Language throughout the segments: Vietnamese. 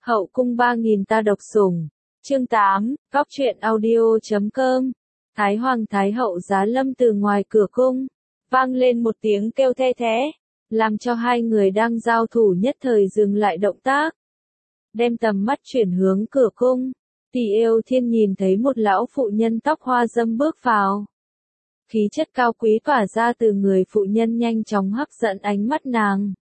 Hậu cung 3000 ta độc sủng. Chương 8, góc truyện audio.com. Thái Hoàng Thái Hậu giá lâm từ ngoài cửa cung. Vang lên một tiếng kêu the thé, làm cho hai người đang giao thủ nhất thời dừng lại động tác. Đem tầm mắt chuyển hướng cửa cung. Tỷ Yêu Thiên nhìn thấy một lão phụ nhân tóc hoa dâm bước vào. Khí chất cao quý tỏa ra từ người phụ nhân nhanh chóng hấp dẫn ánh mắt nàng.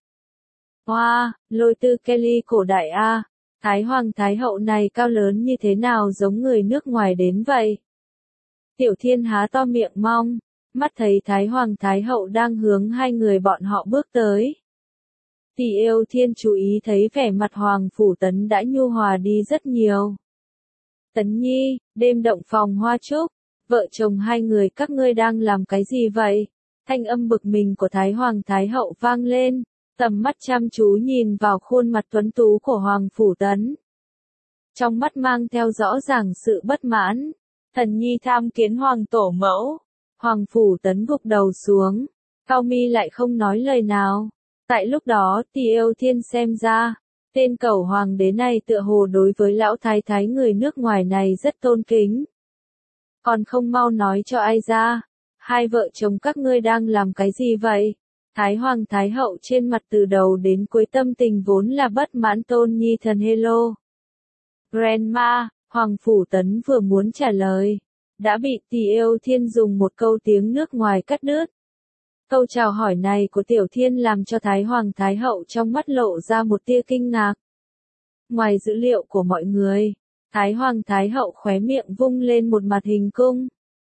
Hoa, lôi tư Kelly cổ đại a, Thái Hoàng Thái Hậu này cao lớn như thế nào giống người nước ngoài đến vậy? Tiểu Thiên há to miệng mong, mắt thấy Thái Hoàng Thái Hậu đang hướng hai người bọn họ bước tới. Tỷ Yêu Thiên chú ý thấy vẻ mặt Hoàng Phủ Tấn đã nhu hòa đi rất nhiều. Tấn Nhi, đêm động phòng hoa trúc, vợ chồng hai người các ngươi đang làm cái gì vậy? Thanh âm bực mình của Thái Hoàng Thái Hậu vang lên, tầm mắt chăm chú nhìn vào khuôn mặt tuấn tú của Hoàng Phủ Tấn. Trong mắt mang theo rõ ràng sự bất mãn, thần nhi tham kiến Hoàng Tổ Mẫu. Hoàng Phủ Tấn gục đầu xuống, cau mi lại không nói lời nào. Tại lúc đó Tỷ Yêu Thiên xem ra, tên cẩu hoàng đế này tựa hồ đối với lão thái thái người nước ngoài này rất tôn kính. Còn không mau nói cho ai ra, hai vợ chồng các ngươi đang làm cái gì vậy? Thái Hoàng Thái Hậu trên mặt từ đầu đến cuối tâm tình vốn là bất mãn tôn nhi thần hello. Grandma, Hoàng Phủ Tấn vừa muốn trả lời, đã bị Tỷ Yêu Thiên dùng một câu tiếng nước ngoài cắt đứt. Câu chào hỏi này của Tiểu Thiên làm cho Thái Hoàng Thái Hậu trong mắt lộ ra một tia kinh ngạc. Ngoài dữ liệu của mọi người, Thái Hoàng Thái Hậu khóe miệng vung lên một mặt hình cung.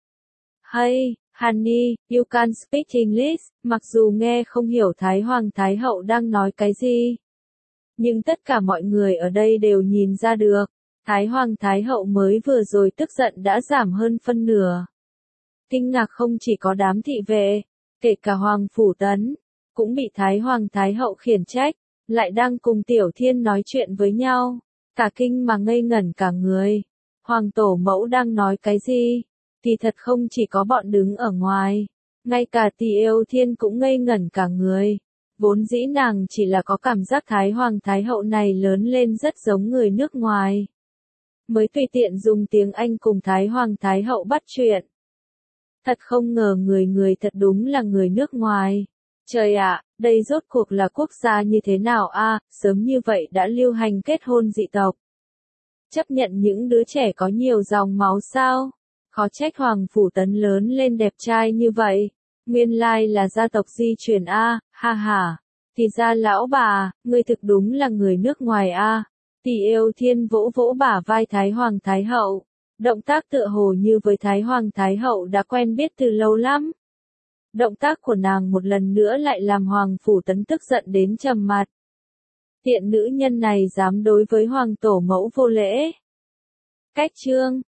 Hey, honey, you can speak English. Mặc dù nghe không hiểu Thái Hoàng Thái Hậu đang nói cái gì, nhưng tất cả mọi người ở đây đều nhìn ra được, Thái Hoàng Thái Hậu mới vừa rồi tức giận đã giảm hơn phân nửa. Kinh ngạc không chỉ có đám thị vệ, kể cả Hoàng Phủ Tấn, cũng bị Thái Hoàng Thái Hậu khiển trách, lại đang cùng Tiểu Thiên nói chuyện với nhau, cả kinh mà ngây ngẩn cả người. Hoàng Tổ Mẫu đang nói cái gì? Thì thật không chỉ có bọn đứng ở ngoài, ngay cả Tỷ Yêu Thiên cũng ngây ngẩn cả người. Vốn dĩ nàng chỉ là có cảm giác Thái Hoàng Thái Hậu này lớn lên rất giống người nước ngoài, mới tùy tiện dùng tiếng Anh cùng Thái Hoàng Thái Hậu bắt chuyện. Thật không ngờ người thật đúng là người nước ngoài. Trời ạ, đây rốt cuộc là quốc gia như thế nào a? Sớm như vậy đã lưu hành kết hôn dị tộc. Chấp nhận những đứa trẻ có nhiều dòng máu sao? Khó trách Hoàng Phủ Tấn lớn lên đẹp trai như vậy. Nguyên lai là gia tộc di truyền a, ha ha. Thì ra lão bà, ngươi thực đúng là người nước ngoài a. Tỷ Yêu Thiên vỗ vỗ bả vai Thái Hoàng Thái Hậu. Động tác tựa hồ như với Thái Hoàng Thái Hậu đã quen biết từ lâu lắm. Động tác của nàng một lần nữa lại làm Hoàng Phủ Tấn tức giận đến trầm mặt. Tiện nữ nhân này dám đối với Hoàng Tổ Mẫu vô lễ. Cách chương